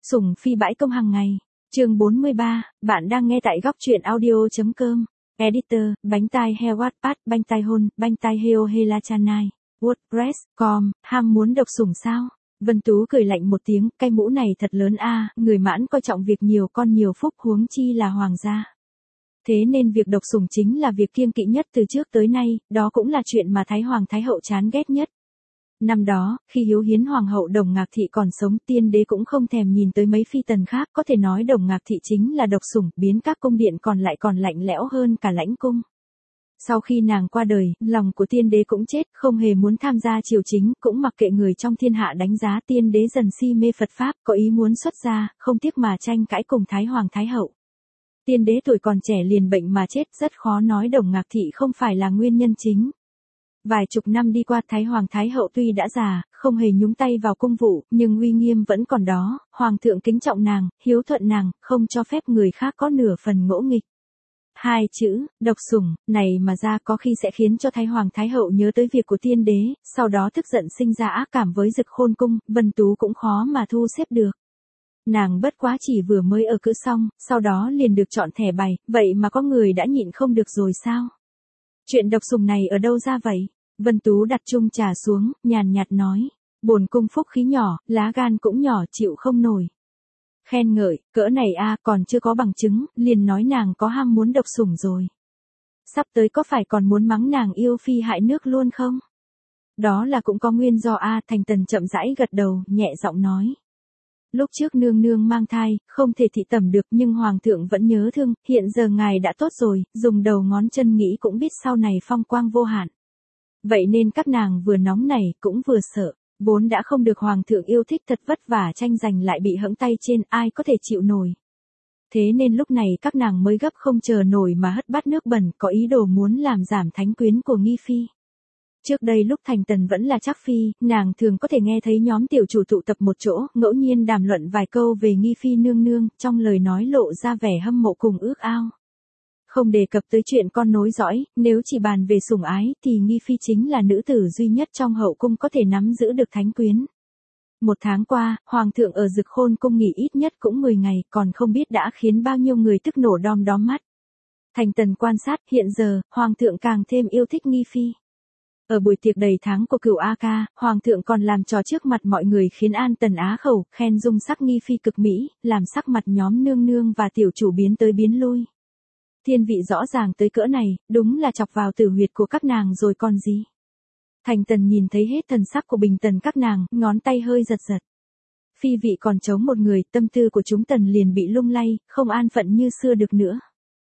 Sủng phi bãi công hàng ngày. Chương 43, bạn đang nghe tại góc truyện audio.com. Editor, bánh tai heo Wattpad, bánh tai hôn, bánh tai heo Helachanai, WordPress.com, ham muốn độc sủng sao? Vân Tú cười lạnh một tiếng, cái mũ này thật lớn a, người mãn coi trọng việc nhiều con nhiều phúc huống chi là hoàng gia. Thế nên việc độc sủng chính là việc kiêng kỵ nhất từ trước tới nay, đó cũng là chuyện mà Thái Hoàng Thái Hậu chán ghét nhất. Năm đó, khi Hiếu Hiến Hoàng hậu Đồng Ngạc Thị còn sống, tiên đế cũng không thèm nhìn tới mấy phi tần khác, có thể nói Đồng Ngạc Thị chính là độc sủng, biến các cung điện còn lại còn lạnh lẽo hơn cả lãnh cung. Sau khi nàng qua đời, lòng của tiên đế cũng chết, không hề muốn tham gia triều chính, cũng mặc kệ người trong thiên hạ đánh giá, tiên đế dần si mê Phật Pháp, có ý muốn xuất gia, không tiếc mà tranh cãi cùng Thái Hoàng Thái Hậu. Tiên đế tuổi còn trẻ liền bệnh mà chết, rất khó nói Đồng Ngạc Thị không phải là nguyên nhân chính. Vài chục năm đi qua, Thái Hoàng Thái Hậu tuy đã già, không hề nhúng tay vào cung vụ, nhưng uy nghiêm vẫn còn đó, Hoàng thượng kính trọng nàng, hiếu thuận nàng, không cho phép người khác có nửa phần ngỗ nghịch. Hai chữ, độc sủng, này mà ra có khi sẽ khiến cho Thái Hoàng Thái Hậu nhớ tới việc của tiên đế, sau đó tức giận sinh ra ác cảm với Dực Khôn Cung, Vân Tú cũng khó mà thu xếp được. Nàng bất quá chỉ vừa mới ở cữ xong, sau đó liền được chọn thẻ bài, vậy mà có người đã nhịn không được rồi sao? Chuyện độc sủng này ở đâu ra vậy? Vân Tú đặt chung trà xuống, nhàn nhạt nói, bổn cung phúc khí nhỏ, lá gan cũng nhỏ, chịu không nổi. Khen ngợi, cỡ này a, còn chưa có bằng chứng, liền nói nàng có ham muốn độc sủng rồi. Sắp tới có phải còn muốn mắng nàng yêu phi hại nước luôn không? Đó là cũng có nguyên do a. Thành Tần chậm rãi gật đầu, nhẹ giọng nói. Lúc trước nương nương mang thai, không thể thị tẩm được nhưng hoàng thượng vẫn nhớ thương, hiện giờ ngài đã tốt rồi, dùng đầu ngón chân nghĩ cũng biết sau này phong quang vô hạn. Vậy nên các nàng vừa nóng nảy cũng vừa sợ, vốn đã không được hoàng thượng yêu thích, thật vất vả tranh giành lại bị hẫng tay trên, ai có thể chịu nổi. Thế nên lúc này các nàng mới gấp không chờ nổi mà hất bát nước bẩn, có ý đồ muốn làm giảm thánh quyến của Nghi Phi. Trước đây lúc Thành Tần vẫn là Trác Phi, nàng thường có thể nghe thấy nhóm tiểu chủ tụ tập một chỗ, ngẫu nhiên đàm luận vài câu về Nghi Phi nương nương, trong lời nói lộ ra vẻ hâm mộ cùng ước ao. Không đề cập tới chuyện con nối dõi, nếu chỉ bàn về sủng ái thì Nghi Phi chính là nữ tử duy nhất trong hậu cung có thể nắm giữ được thánh quyến. Một tháng qua, Hoàng thượng ở Dực Khôn Cung nghỉ ít nhất cũng 10 ngày, còn không biết đã khiến bao nhiêu người tức nổ đom đóm mắt. Thành Tần quan sát, hiện giờ, Hoàng thượng càng thêm yêu thích Nghi Phi. Ở buổi tiệc đầy tháng của Cửu A Ca, Hoàng thượng còn làm trò trước mặt mọi người khiến An Tần á khẩu, khen dung sắc Nghi Phi cực mỹ, làm sắc mặt nhóm nương nương và tiểu chủ biến tới biến lui. Thiên vị rõ ràng tới cỡ này, đúng là chọc vào tử huyệt của các nàng rồi còn gì. Thành Tần nhìn thấy hết thần sắc của Bình Tần các nàng, ngón tay hơi giật giật. Phi vị còn chống một người, tâm tư của chúng Tần liền bị lung lay, không an phận như xưa được nữa.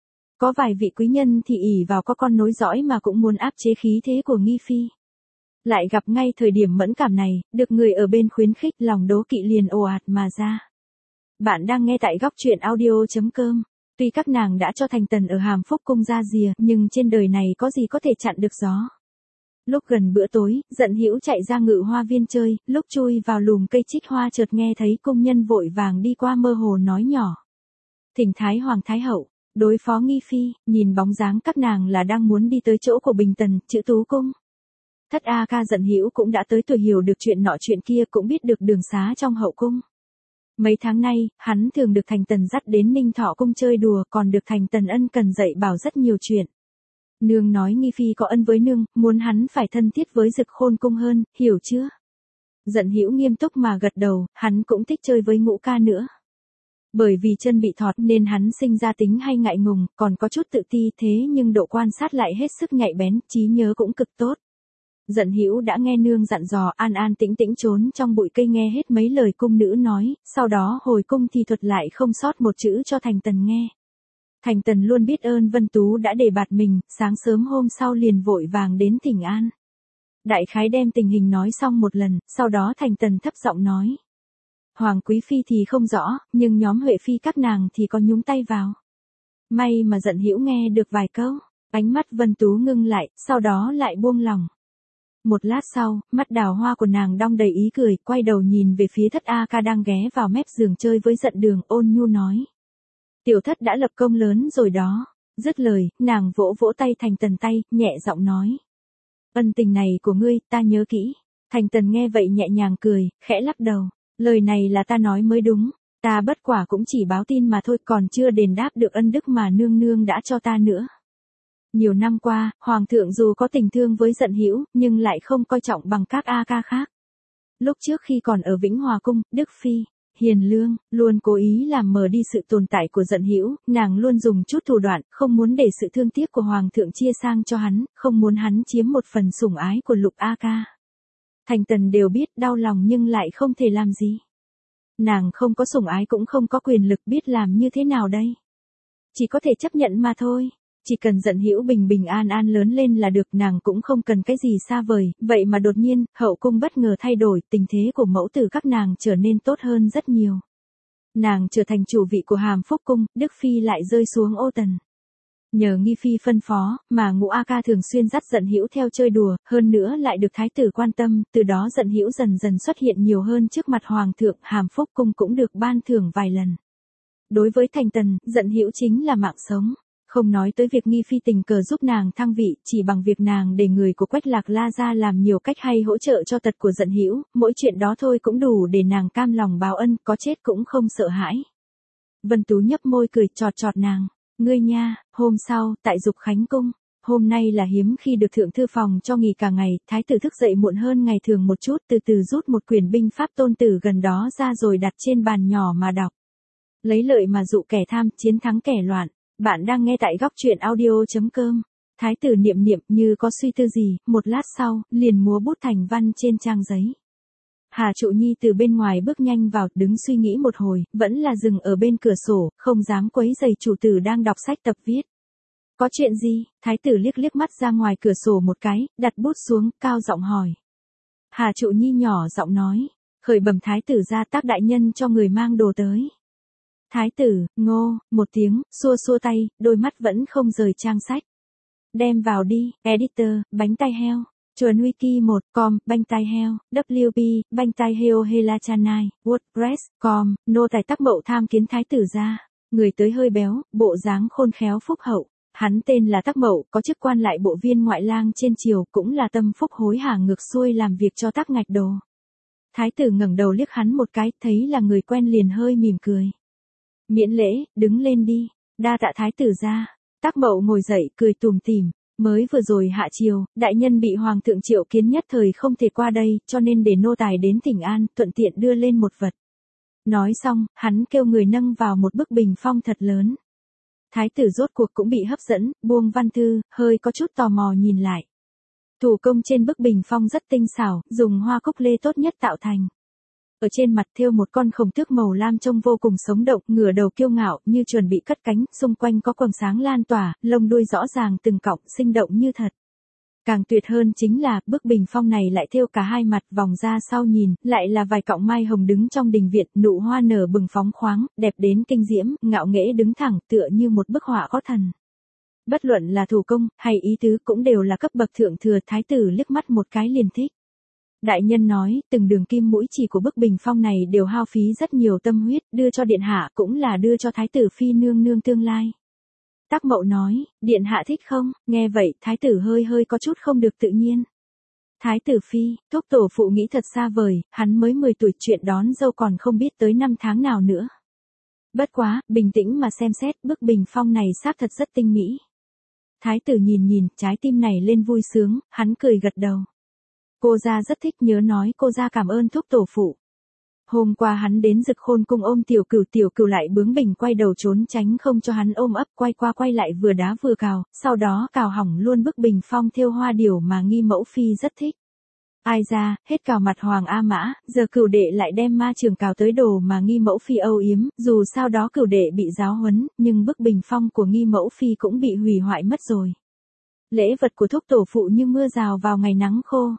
Có vài vị quý nhân thì ỷ vào có con nối dõi mà cũng muốn áp chế khí thế của Nghi Phi. Lại gặp ngay thời điểm mẫn cảm này, được người ở bên khuyến khích, lòng đố kỵ liền ồ ạt mà ra. Bạn đang nghe tại góc truyện audio.com. Tuy các nàng đã cho Thành Tần ở Hàm Phúc Cung ra rìa, nhưng trên đời này có gì có thể chặn được gió. Lúc gần bữa tối, Dận Hữu chạy ra Ngự Hoa Viên chơi, lúc chui vào lùm cây trích hoa chợt nghe thấy cung nhân vội vàng đi qua mơ hồ nói nhỏ. Thỉnh Thái Hoàng Thái Hậu, đối phó Nghi Phi, nhìn bóng dáng các nàng là đang muốn đi tới chỗ của Bình Tần, chữ Tú Cung. Thất A Ca Dận Hữu cũng đã tới tuổi hiểu được chuyện nọ chuyện kia, cũng biết được đường xá trong hậu cung. Mấy tháng nay, hắn thường được Thành Tần dắt đến Ninh Thọ Cung chơi đùa, còn được Thành Tần ân cần dạy bảo rất nhiều chuyện. Nương nói Nghi Phi có ân với nương, muốn hắn phải thân thiết với Dực Khôn Cung hơn, hiểu chưa? Dận Hữu nghiêm túc mà gật đầu, hắn cũng thích chơi với Ngũ Ca nữa. Bởi vì chân bị thọt nên hắn sinh ra tính hay ngại ngùng, còn có chút tự ti, thế nhưng độ quan sát lại hết sức nhạy bén, trí nhớ cũng cực tốt. Dận Hữu đã nghe nương dặn dò, an an tĩnh tĩnh trốn trong bụi cây nghe hết mấy lời cung nữ nói, sau đó hồi cung thì thuật lại không sót một chữ cho Thành Tần nghe. Thành Tần luôn biết ơn Vân Tú đã đề bạt mình, sáng sớm hôm sau liền vội vàng đến thỉnh an. Đại khái đem tình hình nói xong một lần, sau đó Thành Tần thấp giọng nói. Hoàng quý phi thì không rõ, nhưng nhóm Huệ phi các nàng thì có nhúng tay vào. May mà Dận Hữu nghe được vài câu, ánh mắt Vân Tú ngưng lại, sau đó lại buông lòng. Một lát sau, mắt đào hoa của nàng đong đầy ý cười, quay đầu nhìn về phía Thất A Ca đang ghé vào mép giường chơi với Dận Đường, ôn nhu nói. Tiểu thất đã lập công lớn rồi đó. Dứt lời, nàng vỗ vỗ tay Thành Tần tay, nhẹ giọng nói. Ân tình này của ngươi, ta nhớ kỹ. Thành Tần nghe vậy nhẹ nhàng cười, khẽ lắc đầu. Lời này là ta nói mới đúng. Ta bất quả cũng chỉ báo tin mà thôi, còn chưa đền đáp được ân đức mà nương nương đã cho ta nữa. Nhiều năm qua, Hoàng thượng dù có tình thương với Dận Hữu nhưng lại không coi trọng bằng các A ca khác. Lúc trước khi còn ở Vĩnh Hòa Cung, Đức Phi, hiền lương, luôn cố ý làm mờ đi sự tồn tại của Dận Hữu, nàng luôn dùng chút thủ đoạn, không muốn để sự thương tiếc của Hoàng thượng chia sang cho hắn, không muốn hắn chiếm một phần sủng ái của Lục A ca. Thành Tần đều biết đau lòng nhưng lại không thể làm gì. Nàng không có sủng ái cũng không có quyền lực, biết làm như thế nào đây? Chỉ có thể chấp nhận mà thôi. Chỉ cần Dận Hữu bình bình an an lớn lên là được, nàng cũng không cần cái gì xa vời, vậy mà đột nhiên, hậu cung bất ngờ thay đổi, tình thế của mẫu tử các nàng trở nên tốt hơn rất nhiều. Nàng trở thành chủ vị của Hàm Phúc Cung, Đức Phi lại rơi xuống ô tần. Nhờ Nghi Phi phân phó, mà Ngũ A ca thường xuyên dắt Dận Hữu theo chơi đùa, hơn nữa lại được thái tử quan tâm, từ đó Dận Hữu dần dần xuất hiện nhiều hơn trước mặt Hoàng thượng, Hàm Phúc Cung cũng được ban thưởng vài lần. Đối với Thành Tần, Dận Hữu chính là mạng sống. Không nói tới việc Nghi Phi tình cờ giúp nàng thăng vị, chỉ bằng việc nàng để người của Quách Lạc La ra làm nhiều cách hay hỗ trợ cho tật của Dận Hữu, mỗi chuyện đó thôi cũng đủ để nàng cam lòng báo ân, có chết cũng không sợ hãi. Vân Tú nhấp môi cười chọt chọt nàng, ngươi nha. Hôm sau, tại Dục Khánh Cung, hôm nay là hiếm khi được thượng thư phòng cho nghỉ cả ngày, thái tử thức dậy muộn hơn ngày thường một chút, từ từ rút một quyển binh pháp tôn tử gần đó ra rồi đặt trên bàn nhỏ mà đọc. Lấy lợi mà dụ kẻ tham, chiến thắng kẻ loạn. Bạn đang nghe tại góc truyện audio.com. Thái tử niệm niệm như có suy tư gì, một lát sau, liền múa bút thành văn trên trang giấy. Hà Trụ Nhi từ bên ngoài bước nhanh vào, đứng suy nghĩ một hồi, vẫn là dừng ở bên cửa sổ, không dám quấy rầy chủ tử đang đọc sách tập viết. Có chuyện gì? Thái tử liếc liếc mắt ra ngoài cửa sổ một cái, đặt bút xuống, cao giọng hỏi. Hà Trụ Nhi nhỏ giọng nói, khởi bẩm thái tử ra Tác đại nhân cho người mang đồ tới. Thái tử, ngô, một tiếng, xua xua tay, đôi mắt vẫn không rời trang sách. Đem vào đi, editor, bánh tai heo. Chuẩn wiki 1, com, bánh tai heo, WP, bánh tai heo Helachanai, WordPress, com, nô tài Tác Mậu tham kiến thái tử ra. Người tới hơi béo, bộ dáng khôn khéo phúc hậu. Hắn tên là Tác Mậu, có chức quan lại bộ viên ngoại lang trên triều, cũng là tâm phúc hối hả ngược xuôi làm việc cho Tác Ngạch Đồ. Thái tử ngẩng đầu liếc hắn một cái, thấy là người quen liền hơi mỉm cười. Miễn lễ, đứng lên đi. Đa tạ thái tử ra. Tác Mậu ngồi dậy, cười tủm tỉm. Mới vừa rồi hạ chiều, đại nhân bị Hoàng thượng triệu kiến nhất thời không thể qua đây, cho nên để nô tài đến thỉnh an, thuận tiện đưa lên một vật. Nói xong, hắn kêu người nâng vào một bức bình phong thật lớn. Thái tử rốt cuộc cũng bị hấp dẫn, buông văn thư, hơi có chút tò mò nhìn lại. Thủ công trên bức bình phong rất tinh xảo, dùng hoa cúc lê tốt nhất tạo thành. Ở trên mặt thêu một con khổng tước màu lam trông vô cùng sống động, ngửa đầu kiêu ngạo, như chuẩn bị cất cánh, xung quanh có quầng sáng lan tỏa, lông đuôi rõ ràng từng cọng, sinh động như thật. Càng tuyệt hơn chính là, bức bình phong này lại thêu cả hai mặt, vòng ra sau nhìn, lại là vài cọng mai hồng đứng trong đình viện, nụ hoa nở bừng phóng khoáng, đẹp đến kinh diễm, ngạo nghễ đứng thẳng, tựa như một bức họa có thần. Bất luận là thủ công, hay ý tứ cũng đều là cấp bậc thượng thừa, thái tử liếc mắt một cái liền thích. Đại nhân nói, từng đường kim mũi chỉ của bức bình phong này đều hao phí rất nhiều tâm huyết, đưa cho điện hạ cũng là đưa cho thái tử phi nương nương tương lai. Tác Mậu nói, điện hạ thích không? Nghe vậy, thái tử hơi có chút không được tự nhiên. Thái tử phi, thúc tổ phụ nghĩ thật xa vời, hắn mới 10 tuổi, chuyện đón dâu còn không biết tới năm tháng nào nữa. Bất quá, bình tĩnh mà xem xét, bức bình phong này xác thật rất tinh mỹ. Thái tử nhìn, trái tim này lên vui sướng, hắn cười gật đầu. Cô gia rất thích, nhớ nói cô gia cảm ơn thúc tổ phụ. Hôm qua hắn đến Dực Khôn cung ôm tiểu cửu lại bướng bỉnh quay đầu trốn tránh không cho hắn ôm ấp, quay qua quay lại vừa đá vừa cào, sau đó cào hỏng luôn bức bình phong thêu hoa điểu mà Nghi mẫu phi rất thích. Ai ra, hết cào mặt Hoàng A Mã, giờ cửu đệ lại đem ma trường cào tới đồ mà Nghi mẫu phi âu yếm, dù sao đó cửu đệ bị giáo huấn, nhưng bức bình phong của Nghi mẫu phi cũng bị hủy hoại mất rồi. Lễ vật của thúc tổ phụ như mưa rào vào ngày nắng khô.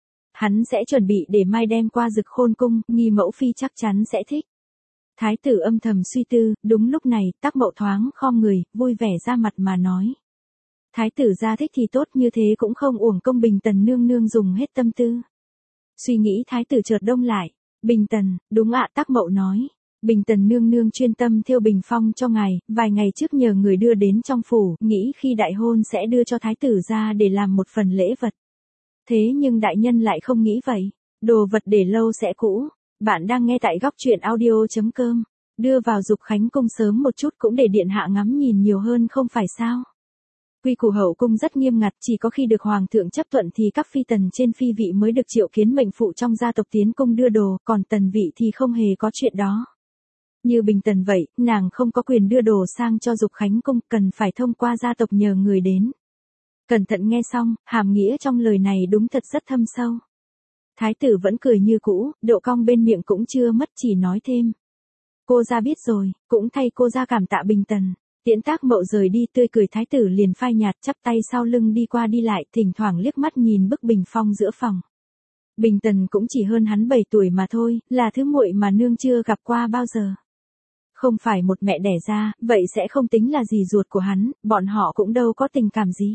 Hắn sẽ chuẩn bị để mai đem qua Dực Khôn cung, Nghi mẫu phi chắc chắn sẽ thích. Thái tử âm thầm suy tư, đúng lúc này, Tác Mậu thoáng khom người, vui vẻ ra mặt mà nói. Thái tử gia thích thì tốt, như thế cũng không uổng công Bình Tần nương nương dùng hết tâm tư. Suy nghĩ thái tử chợt đông lại. Bình Tần, đúng ạ, Tác Mậu nói. Bình Tần nương nương chuyên tâm thêu bình phong cho ngài, vài ngày trước nhờ người đưa đến trong phủ, nghĩ khi đại hôn sẽ đưa cho thái tử gia để làm một phần lễ vật. Thế nhưng đại nhân lại không nghĩ vậy. Đồ vật để lâu sẽ cũ. Bạn đang nghe tại góc truyện audio.com. Đưa vào Dục Khánh cung sớm một chút cũng để điện hạ ngắm nhìn nhiều hơn không phải sao? Quy củ hậu cung rất nghiêm ngặt, chỉ có khi được hoàng thượng chấp thuận thì các phi tần trên phi vị mới được triệu kiến mệnh phụ trong gia tộc tiến cung đưa đồ, còn tần vị thì không hề có chuyện đó. Như Bình Tần vậy, nàng không có quyền đưa đồ sang cho Dục Khánh cung, cần phải thông qua gia tộc nhờ người đến. Cẩn thận nghe xong, hàm nghĩa trong lời này đúng thật rất thâm sâu. Thái tử vẫn cười như cũ, độ cong bên miệng cũng chưa mất, chỉ nói thêm. Cô ra biết rồi, cũng thay cô ra cảm tạ Bình Tần. Tiễn Tác Mậu rời đi, tươi cười thái tử liền phai nhạt, chắp tay sau lưng đi qua đi lại, thỉnh thoảng liếc mắt nhìn bức bình phong giữa phòng. Bình Tần cũng chỉ hơn hắn 7 tuổi mà thôi, là thứ muội mà nương chưa gặp qua bao giờ. Không phải một mẹ đẻ ra, vậy sẽ không tính là gì ruột của hắn, bọn họ cũng đâu có tình cảm gì.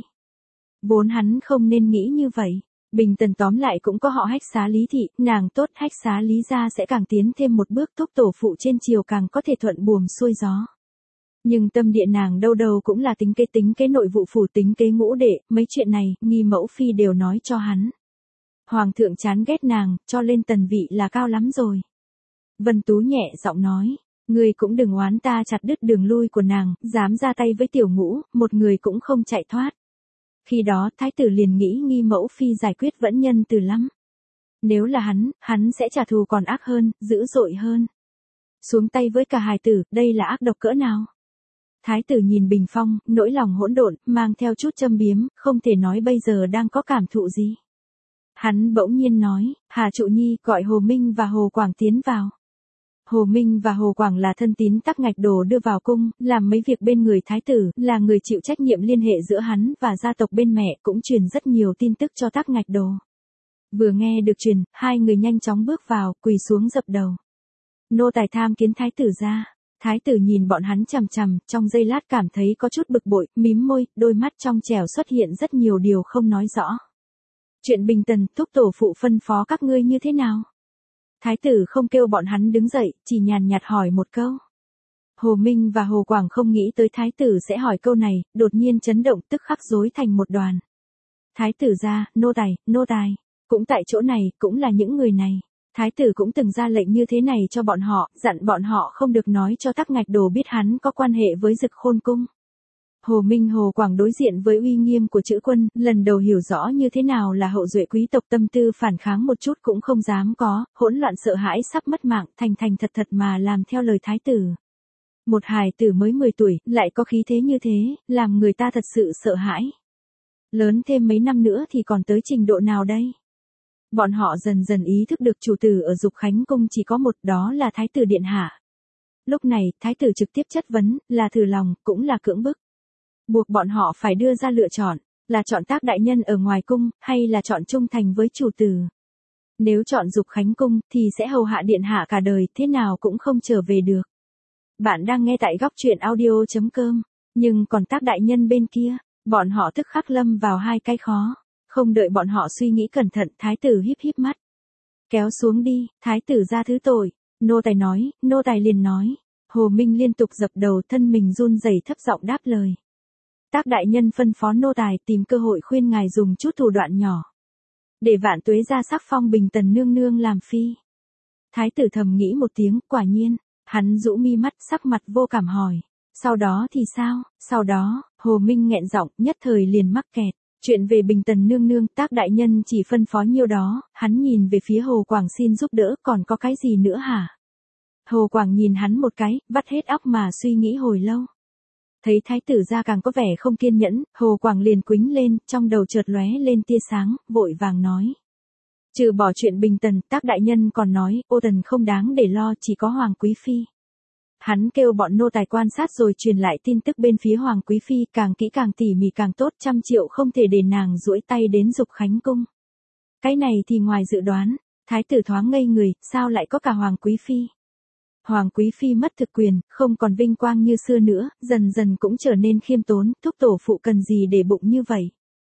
Vốn hắn không nên nghĩ như vậy. Bình Tần tóm lại cũng có họ Hách Xá Lý thị, nàng tốt Hách Xá Lý gia sẽ càng tiến thêm một bước, thúc tổ phụ trên triều càng có thể thuận buồm xuôi gió. Nhưng tâm địa nàng đâu đâu cũng là tính kế nội vụ phủ, tính kế ngũ đệ, mấy chuyện này, Nghi mẫu phi đều nói cho hắn. Hoàng thượng chán ghét nàng, cho lên tần vị là cao lắm rồi. Vân Tú nhẹ giọng nói, ngươi cũng đừng oán ta chặt đứt đường lui của nàng, dám ra tay với tiểu ngũ, một người cũng không chạy thoát. Khi đó thái tử liền nghĩ Nghi mẫu phi giải quyết vẫn nhân từ lắm. Nếu là hắn sẽ trả thù còn ác hơn, dữ dội hơn. Xuống tay với cả hài tử, đây là ác độc cỡ nào? Thái tử nhìn bình phong, nỗi lòng hỗn độn, mang theo chút châm biếm, không thể nói bây giờ đang có cảm thụ gì. Hắn bỗng nhiên nói, Hà Trụ Nhi gọi Hồ Minh và Hồ Quảng tiến vào. Hồ Minh và Hồ Quảng là thân tín Tắc Ngạch Đồ đưa vào cung, làm mấy việc bên người thái tử, là người chịu trách nhiệm liên hệ giữa hắn và gia tộc bên mẹ, cũng truyền rất nhiều tin tức cho Tắc Ngạch Đồ. Vừa nghe được truyền, hai người nhanh chóng bước vào, quỳ xuống dập đầu. Nô tài tham kiến thái tử gia. Thái tử nhìn bọn hắn chằm chằm, trong giây lát cảm thấy có chút bực bội, mím môi, đôi mắt trong trẻo xuất hiện rất nhiều điều không nói rõ. Chuyện Bình Tần, thúc tổ phụ phân phó các ngươi như thế nào? Thái tử không kêu bọn hắn đứng dậy, chỉ nhàn nhạt hỏi một câu. Hồ Minh và Hồ Quảng không nghĩ tới thái tử sẽ hỏi câu này, đột nhiên chấn động, tức khắc rối thành một đoàn. Thái tử gia, nô tài, cũng tại chỗ này, cũng là những người này. Thái tử cũng từng ra lệnh như thế này cho bọn họ, dặn bọn họ không được nói cho Tắc Ngạch Đồ biết hắn có quan hệ với Dực Khôn cung. Hồ Minh Hồ Quảng đối diện với uy nghiêm của chữ quân, lần đầu hiểu rõ như thế nào là hậu duệ quý tộc, tâm tư phản kháng một chút cũng không dám có, hỗn loạn sợ hãi sắp mất mạng, thành thật mà làm theo lời thái tử. Một hài tử mới 10 tuổi, lại có khí thế như thế, làm người ta thật sự sợ hãi. Lớn thêm mấy năm nữa thì còn tới trình độ nào đây? Bọn họ dần dần ý thức được chủ tử ở Dục Khánh cung chỉ có một, đó là thái tử điện hạ. Lúc này, thái tử trực tiếp chất vấn, là thử lòng, cũng là cưỡng bức. Buộc bọn họ phải đưa ra lựa chọn, là chọn Tác đại nhân ở ngoài cung, hay là chọn trung thành với chủ tử. Nếu chọn Dục Khánh cung, thì sẽ hầu hạ điện hạ cả đời, thế nào cũng không trở về được. Bạn đang nghe tại góc truyện audio.com, nhưng còn Tác đại nhân bên kia, bọn họ tức khắc lâm vào hai cái khó. Không đợi bọn họ suy nghĩ cẩn thận, thái tử híp mắt. Kéo xuống đi, thái tử ra thứ tội. Nô tài liền nói. Hồ Minh liên tục dập đầu, thân mình run rẩy, thấp giọng đáp lời. Tác đại nhân phân phó nô tài tìm cơ hội khuyên ngài dùng chút thủ đoạn nhỏ. Để Vạn Tuế ra sắc phong Bình Tần nương nương làm phi. Thái tử thầm nghĩ một tiếng, quả nhiên. Hắn rũ mi mắt, sắc mặt vô cảm hỏi. Sau đó thì sao? Sau đó, Hồ Minh nghẹn giọng, nhất thời liền mắc kẹt. Chuyện về Bình Tần nương nương, Tác đại nhân chỉ phân phó nhiêu đó, hắn nhìn về phía Hồ Quảng xin giúp đỡ, còn có cái gì nữa hả? Hồ Quảng nhìn hắn một cái, vắt hết óc mà suy nghĩ hồi lâu. Thấy thái tử gia càng có vẻ không kiên nhẫn, Hồ Quảng liền quĩnh lên, trong đầu chợt lóe lên tia sáng, vội vàng nói. Trừ bỏ chuyện Bình Tần, Tác đại nhân còn nói, ô tần không đáng để lo, chỉ có Hoàng Quý Phi. Hắn kêu bọn nô tài quan sát rồi truyền lại tin tức bên phía Hoàng Quý Phi, càng kỹ càng tỉ mỉ càng tốt, 100 triệu không thể để nàng duỗi tay đến Dục Khánh cung. Cái này thì ngoài dự đoán, thái tử thoáng ngây người, sao lại có cả Hoàng Quý Phi? Hoàng Quý Phi mất thực quyền, không còn vinh quang như xưa nữa, dần dần cũng trở nên khiêm tốn, thúc tổ phụ cần gì để bụng như vậy?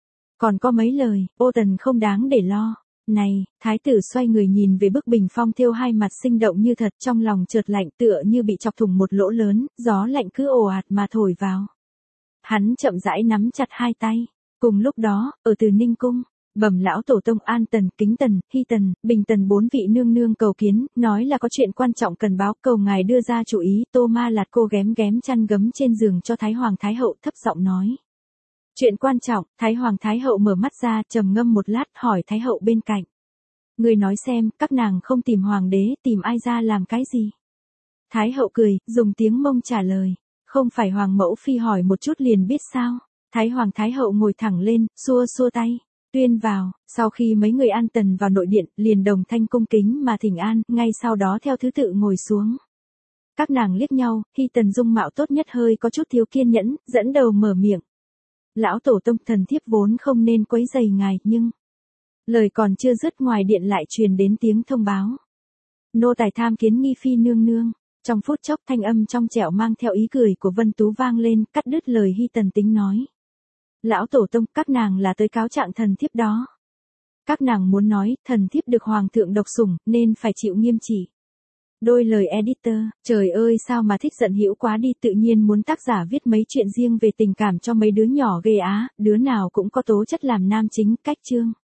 Còn có mấy lời, ô tần không đáng để lo. Này, thái tử xoay người nhìn về bức bình phong thêu hai mặt sinh động như thật, trong lòng chợt lạnh, tựa như bị chọc thủng một lỗ lớn, gió lạnh cứ ồ ạt mà thổi vào. Hắn chậm rãi nắm chặt hai tay. Cùng lúc đó, ở Từ Ninh cung, Bẩm lão tổ tông An Tần, Kính Tần, Hy Tần, Bình Tần 4 vị nương nương cầu kiến, nói là có chuyện quan trọng cần báo, cầu ngài đưa ra chủ ý. Tô Ma Lạt cô ghém ghém chăn gấm trên giường cho Thái Hoàng Thái Hậu, thấp giọng nói. Chuyện quan trọng. Thái Hoàng Thái Hậu mở mắt ra, trầm ngâm một lát, hỏi Thái Hậu bên cạnh. Người nói xem, các nàng không tìm Hoàng đế, tìm ai ra làm cái gì? Thái Hậu cười, dùng tiếng Mông trả lời. Không phải Hoàng mẫu phi hỏi một chút liền biết sao? Thái Hoàng Thái Hậu ngồi thẳng lên, xua xua tay. Tuyên vào. Sau khi mấy người An Tần vào nội điện, liền đồng thanh cung kính mà thỉnh an, ngay sau đó theo thứ tự ngồi xuống. Các nàng liếc nhau, Hy Tần dung mạo tốt nhất hơi có chút thiếu kiên nhẫn, dẫn đầu mở miệng. Lão tổ tông, thần thiếp vốn không nên quấy rầy ngài, nhưng... Lời còn chưa dứt, ngoài điện lại truyền đến tiếng thông báo. Nô tài tham kiến nghi phi nương nương. Trong phút chốc, thanh âm trong trẻo mang theo ý cười của Vân Tú vang lên, cắt đứt lời Hy Tần tính nói. Lão tổ tông, các nàng là tới cáo trạng thần thiếp đó. Các nàng muốn nói, thần thiếp được hoàng thượng độc sủng, nên phải chịu nghiêm trị. Đôi lời editor, trời ơi sao mà thích giận hữu quá đi, tự nhiên muốn tác giả viết mấy chuyện riêng về tình cảm cho mấy đứa nhỏ ghê á, đứa nào cũng có tố chất làm nam chính, cách chương.